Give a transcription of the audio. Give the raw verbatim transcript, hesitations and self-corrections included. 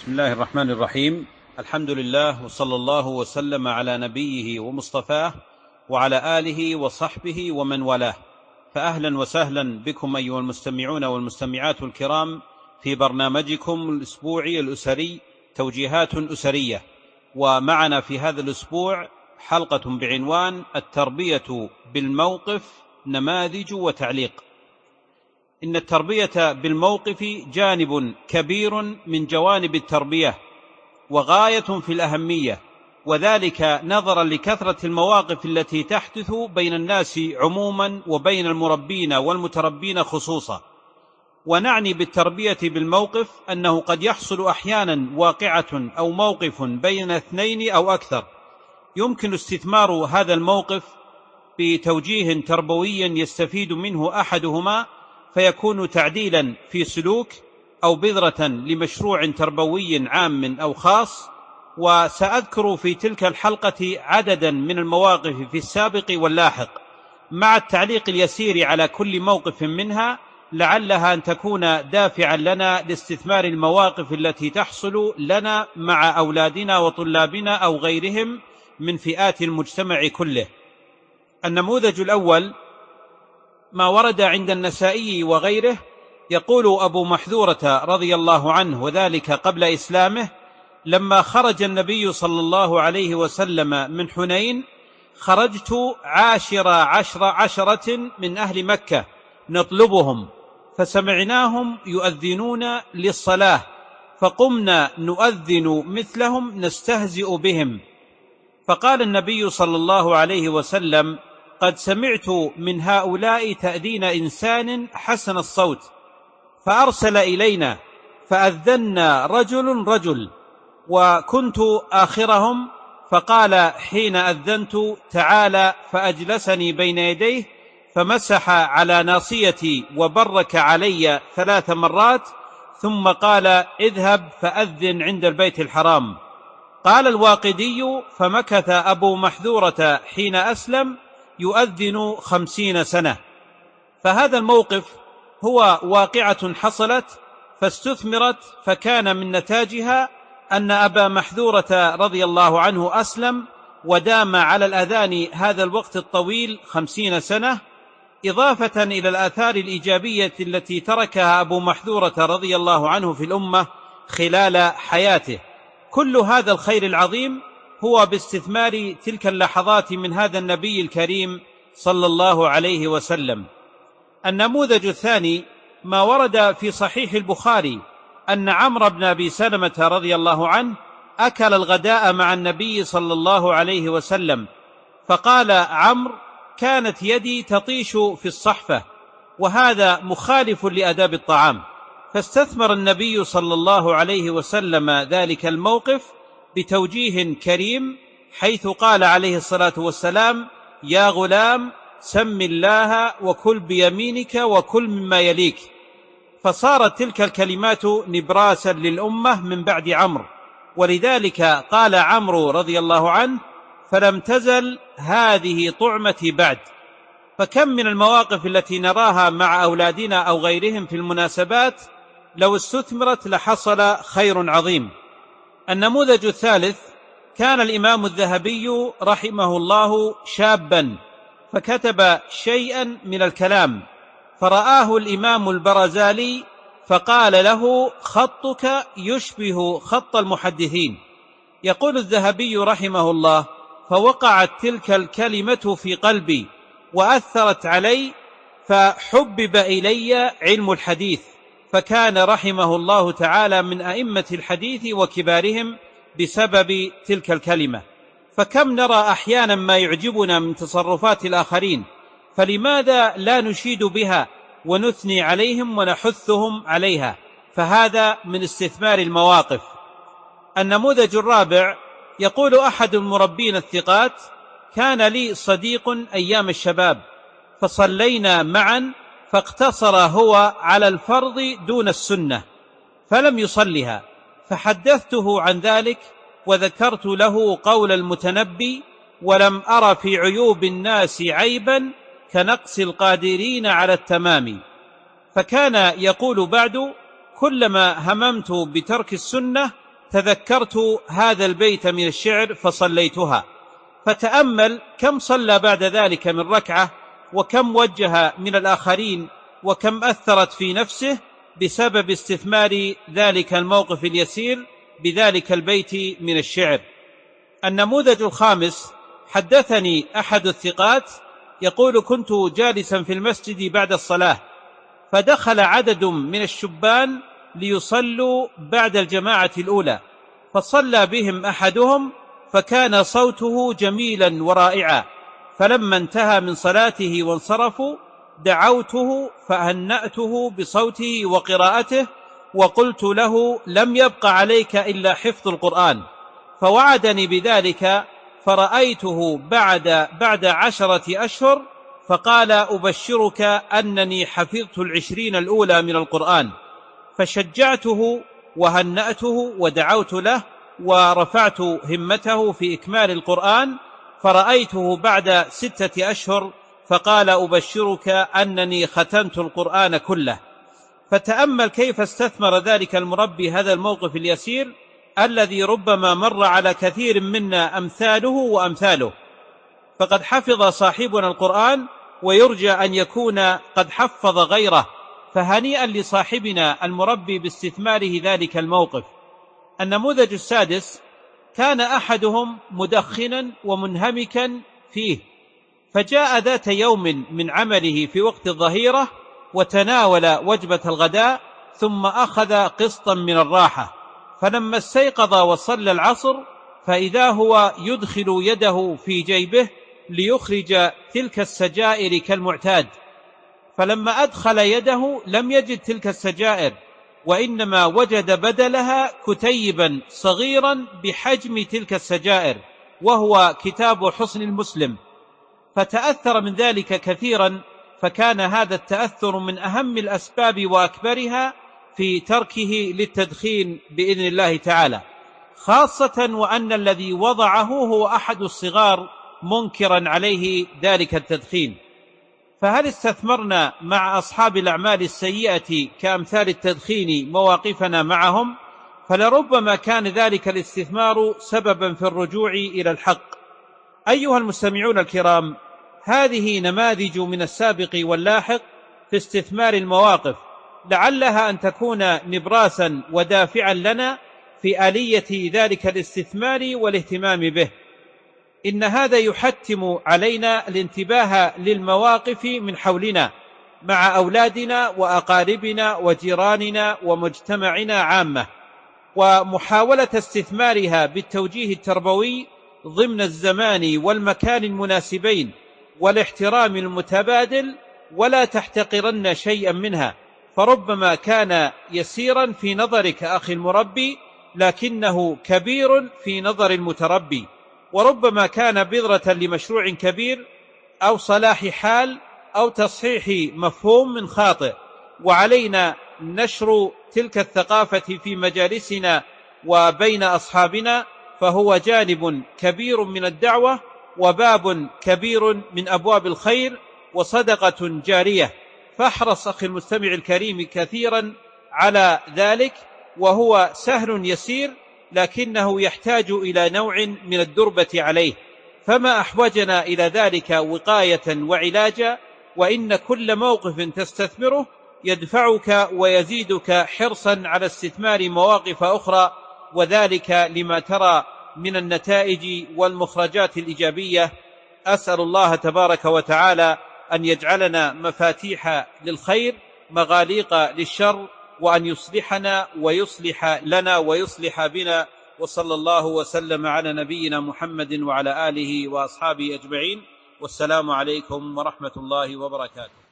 بسم الله الرحمن الرحيم. الحمد لله وصلى الله وسلم على نبيه ومصطفاه وعلى آله وصحبه ومن والاه. فأهلا وسهلا بكم أيها المستمعون والمستمعات الكرام في برنامجكم الأسبوعي الأسري توجيهات أسرية. ومعنا في هذا الأسبوع حلقة بعنوان التربية بالموقف نماذج وتعليق. إن التربية بالموقف جانب كبير من جوانب التربية وغاية في الأهمية، وذلك نظرا لكثرة المواقف التي تحدث بين الناس عموما وبين المربين والمتربين خصوصا. ونعني بالتربية بالموقف أنه قد يحصل أحيانا واقعة أو موقف بين اثنين أو أكثر، يمكن استثمار هذا الموقف بتوجيه تربوي يستفيد منه أحدهما فيكون تعديلا في سلوك أو بذرة لمشروع تربوي عام أو خاص. وسأذكر في تلك الحلقة عددا من المواقف في السابق واللاحق مع التعليق اليسير على كل موقف منها، لعلها أن تكون دافعا لنا لاستثمار المواقف التي تحصل لنا مع أولادنا وطلابنا أو غيرهم من فئات المجتمع كله. النموذج الأول ما ورد عند النسائي وغيره، يقول أبو محذورة رضي الله عنه وذلك قبل إسلامه: لما خرج النبي صلى الله عليه وسلم من حنين خرجت عاشر عشر عشرة من أهل مكة نطلبهم، فسمعناهم يؤذنون للصلاة فقمنا نؤذن مثلهم نستهزئ بهم. فقال النبي صلى الله عليه وسلم: قد سمعت من هؤلاء تأذين إنسان حسن الصوت، فأرسل إلينا فأذنا رجل رجل وكنت آخرهم، فقال حين أذنت: تعالى، فأجلسني بين يديه فمسح على ناصيتي وبرك علي ثلاث مرات، ثم قال: اذهب فأذن عند البيت الحرام. قال الواقدي: فمكث أبو محذورة حين أسلم يؤذن خمسين سنة. فهذا الموقف هو واقعة حصلت فاستثمرت، فكان من نتاجها أن أبا محذورة رضي الله عنه أسلم ودام على الأذان هذا الوقت الطويل خمسين سنة، إضافة إلى الآثار الإيجابية التي تركها أبو محذورة رضي الله عنه في الأمة خلال حياته. كل هذا الخير العظيم هو باستثمار تلك اللحظات من هذا النبي الكريم صلى الله عليه وسلم. النموذج الثاني ما ورد في صحيح البخاري أن عمرو بن أبي سلمة رضي الله عنه أكل الغداء مع النبي صلى الله عليه وسلم، فقال عمرو: كانت يدي تطيش في الصحفة، وهذا مخالف لآداب الطعام. فاستثمر النبي صلى الله عليه وسلم ذلك الموقف بتوجيه كريم، حيث قال عليه الصلاة والسلام: يا غلام، سم الله وكل بيمينك وكل مما يليك. فصارت تلك الكلمات نبراسا للأمة من بعد عمرو، ولذلك قال عمرو رضي الله عنه: فلم تزل هذه طعمتي بعد. فكم من المواقف التي نراها مع أولادنا أو غيرهم في المناسبات لو استثمرت لحصل خير عظيم. النموذج الثالث: كان الإمام الذهبي رحمه الله شابا فكتب شيئا من الكلام، فرآه الإمام البرزالي فقال له: خطك يشبه خط المحدثين. يقول الذهبي رحمه الله: فوقعت تلك الكلمة في قلبي وأثرت علي، فحبب إلي علم الحديث، فكان رحمه الله تعالى من أئمة الحديث وكبارهم بسبب تلك الكلمة. فكم نرى أحيانا ما يعجبنا من تصرفات الآخرين، فلماذا لا نشيد بها ونثني عليهم ونحثهم عليها؟ فهذا من استثمار المواقف. النموذج الرابع: يقول أحد المربين الثقات: كان لي صديق أيام الشباب فصلينا معا، فاقتصر هو على الفرض دون السنة فلم يصلها، فحدثته عن ذلك وذكرت له قول المتنبي: ولم أر في عيوب الناس عيبا كنقص القادرين على التمام. فكان يقول بعد: كلما هممت بترك السنة تذكرت هذا البيت من الشعر فصليتها. فتأمل كم صلى بعد ذلك من ركعة، وكم وجه من الآخرين، وكم أثرت في نفسه بسبب استثمار ذلك الموقف اليسير بذلك البيت من الشعر. النموذج الخامس: حدثني أحد الثقات يقول: كنت جالسا في المسجد بعد الصلاة، فدخل عدد من الشبان ليصلوا بعد الجماعة الأولى، فصلى بهم أحدهم فكان صوته جميلا ورائعا، فلما انتهى من صلاته وانصرفوا دعوته فهنأته بصوته وقراءته، وقلت له: لم يبق عليك إلا حفظ القرآن، فوعدني بذلك، فرأيته بعد بعد عشرة أشهر فقال: أبشرك أنني حفظت العشرين الأولى من القرآن. فشجعته وهنأته ودعوت له ورفعت همته في إكمال القرآن، فرأيته بعد ستة أشهر فقال: أبشرك أنني ختمت القرآن كله. فتأمل كيف استثمر ذلك المربي هذا الموقف اليسير الذي ربما مر على كثير منا أمثاله وأمثاله. فقد حفظ صاحبنا القرآن ويرجى أن يكون قد حفظ غيره، فهنيئا لصاحبنا المربي باستثماره ذلك الموقف. النموذج السادس: كان أحدهم مدخنا ومنهمكا فيه، فجاء ذات يوم من عمله في وقت الظهيرة وتناول وجبة الغداء ثم أخذ قسطا من الراحة، فلما استيقظ وصلى العصر فإذا هو يدخل يده في جيبه ليخرج تلك السجائر كالمعتاد، فلما أدخل يده لم يجد تلك السجائر، وإنما وجد بدلها كتيبا صغيرا بحجم تلك السجائر، وهو كتاب حصن المسلم، فتأثر من ذلك كثيرا، فكان هذا التأثر من أهم الأسباب وأكبرها في تركه للتدخين بإذن الله تعالى، خاصة وأن الذي وضعه هو أحد الصغار منكرا عليه ذلك التدخين. فهل استثمرنا مع أصحاب الأعمال السيئة كأمثال التدخين مواقفنا معهم؟ فلربما كان ذلك الاستثمار سببا في الرجوع إلى الحق. أيها المستمعون الكرام، هذه نماذج من السابق واللاحق في استثمار المواقف، لعلها أن تكون نبراسا ودافعا لنا في آلية ذلك الاستثمار والاهتمام به. إن هذا يحتم علينا الانتباه للمواقف من حولنا مع أولادنا وأقاربنا وجيراننا ومجتمعنا عامة، ومحاولة استثمارها بالتوجيه التربوي ضمن الزمان والمكان المناسبين والاحترام المتبادل، ولا تحتقرن شيئا منها، فربما كان يسيرا في نظرك أخي المربي لكنه كبير في نظر المتربي، وربما كان بذرة لمشروع كبير أو صلاح حال أو تصحيح مفهوم من خاطئ، وعلينا نشر تلك الثقافة في مجالسنا وبين أصحابنا، فهو جانب كبير من الدعوة وباب كبير من أبواب الخير وصدقة جارية. فاحرص أخي المستمع الكريم كثيرا على ذلك، وهو سهل يسير لكنه يحتاج إلى نوع من الدربة عليه، فما أحوجنا إلى ذلك وقاية وعلاجا، وإن كل موقف تستثمره يدفعك ويزيدك حرصا على استثمار مواقف أخرى، وذلك لما ترى من النتائج والمخرجات الإيجابية. أسأل الله تبارك وتعالى أن يجعلنا مفاتيح للخير مغاليق للشر، وأن يصلحنا ويصلح لنا ويصلح بنا، وصلى الله وسلم على نبينا محمد وعلى آله وأصحابه أجمعين، والسلام عليكم ورحمة الله وبركاته.